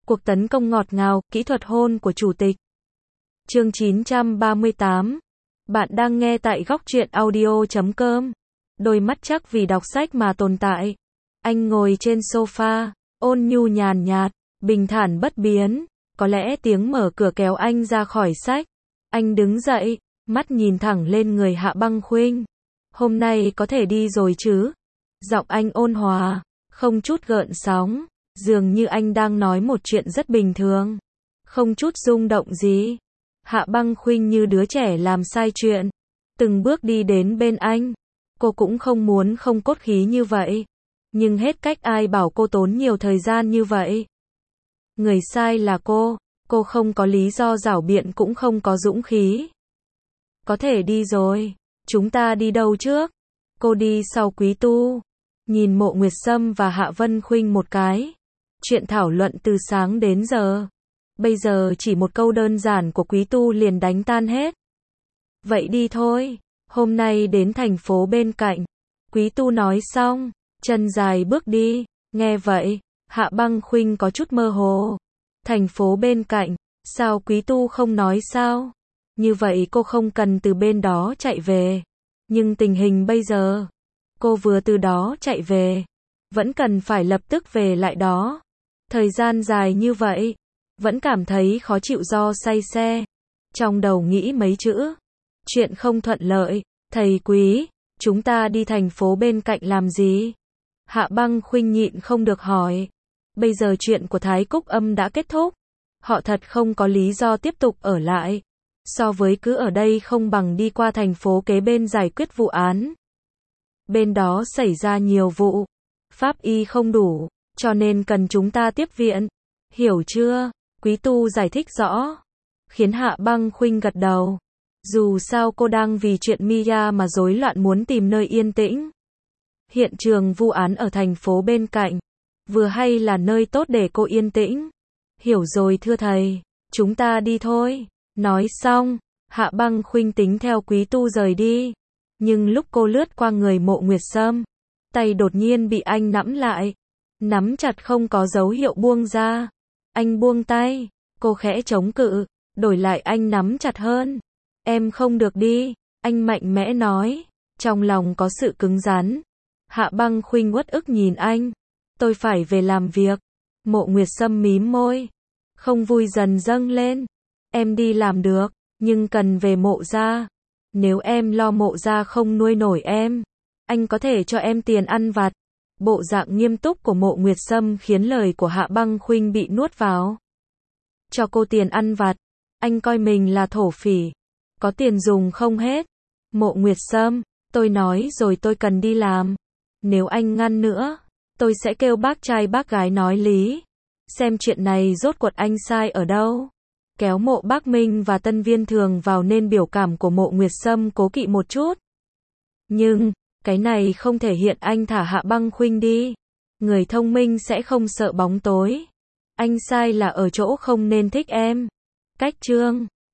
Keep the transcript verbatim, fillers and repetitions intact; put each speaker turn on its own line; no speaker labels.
Cuộc tấn công ngọt ngào, kỹ thuật hôn của chủ tịch. Chương chín trăm ba mươi tám. Bạn đang nghe tại góc truyện audio chấm com. Đôi mắt chắc vì đọc sách mà tồn tại. Anh ngồi trên sofa, ôn nhu nhàn nhạt, bình thản bất biến. Có lẽ tiếng mở cửa kéo anh ra khỏi sách. Anh đứng dậy, mắt nhìn thẳng lên người Hạ Băng Khuynh. Hôm nay có thể đi rồi chứ? Giọng anh ôn hòa, không chút gợn sóng, dường như anh đang nói một chuyện rất bình thường, không chút rung động gì. Hạ Băng Khuynh như đứa trẻ làm sai chuyện, từng bước đi đến bên anh. Cô cũng không muốn không cốt khí như vậy, nhưng hết cách ai bảo cô tốn nhiều thời gian như vậy. Người sai là cô, cô không có lý do giảo biện cũng không có dũng khí. Có thể đi rồi, chúng ta đi đâu trước? Cô đi sau Quý Tu, nhìn Mộ Nguyệt Sâm và Hạ Vân Khuynh một cái. Chuyện thảo luận từ sáng đến giờ, bây giờ chỉ một câu đơn giản của Quý Tu liền đánh tan hết. Vậy đi thôi, hôm nay đến thành phố bên cạnh. Quý Tu nói xong, chân dài bước đi. Nghe vậy, Hạ Băng Khuynh có chút mơ hồ. Thành phố bên cạnh, sao Quý Tu không nói sao? Như vậy cô không cần từ bên đó chạy về. Nhưng tình hình bây giờ, cô vừa từ đó chạy về, vẫn cần phải lập tức về lại đó. Thời gian dài như vậy, vẫn cảm thấy khó chịu do say xe. Trong đầu nghĩ mấy chữ, chuyện không thuận lợi. Thầy Quý, chúng ta đi thành phố bên cạnh làm gì? Hạ Băng Khuynh nhịn không được hỏi. Bây giờ chuyện của Thái Cúc Âm đã kết thúc, họ thật không có lý do tiếp tục ở lại. So với cứ ở đây không bằng đi qua thành phố kế bên giải quyết vụ án. Bên đó xảy ra nhiều vụ, pháp y không đủ, cho nên cần chúng ta tiếp viện. Hiểu chưa? Quý Tu giải thích rõ, khiến Hạ Băng Khuynh gật đầu. Dù sao cô đang vì chuyện Mia mà rối loạn, muốn tìm nơi yên tĩnh. Hiện trường vụ án ở thành phố bên cạnh, vừa hay là nơi tốt để cô yên tĩnh. Hiểu rồi thưa thầy, chúng ta đi thôi. Nói xong, Hạ Băng Khuynh tính theo Quý Tu rời đi. Nhưng lúc cô lướt qua người Mộ Nguyệt Sâm, tay đột nhiên bị anh nắm lại. Nắm chặt không có dấu hiệu buông ra. Anh buông tay, cô khẽ chống cự, đổi lại anh nắm chặt hơn. Em không được đi, anh mạnh mẽ nói, trong lòng có sự cứng rắn. Hạ Băng Khuynh uất ức nhìn anh. Tôi phải về làm việc. Mộ Nguyệt Sâm mím môi, không vui dần dâng lên. Em đi làm được, nhưng cần về Mộ gia. Nếu em lo Mộ gia không nuôi nổi em, anh có thể cho em tiền ăn vặt. Bộ dạng nghiêm túc của Mộ Nguyệt Sâm khiến lời của Hạ Băng Khuynh bị nuốt vào. Cho cô tiền ăn vặt, anh coi mình là thổ phỉ, có tiền dùng không hết. Mộ Nguyệt Sâm, tôi nói rồi tôi cần đi làm. Nếu anh ngăn nữa, tôi sẽ kêu bác trai bác gái nói lý. Xem chuyện này rốt cuộc anh sai ở đâu. Kéo Mộ Bác Minh và Tân Viên Thường vào nên biểu cảm của Mộ Nguyệt Sâm cố kỵ một chút. Nhưng, cái này không thể hiện anh thả Hạ Băng Khuynh đi. Người thông minh sẽ không sợ bóng tối. Anh sai là ở chỗ không nên thích em. Cách chương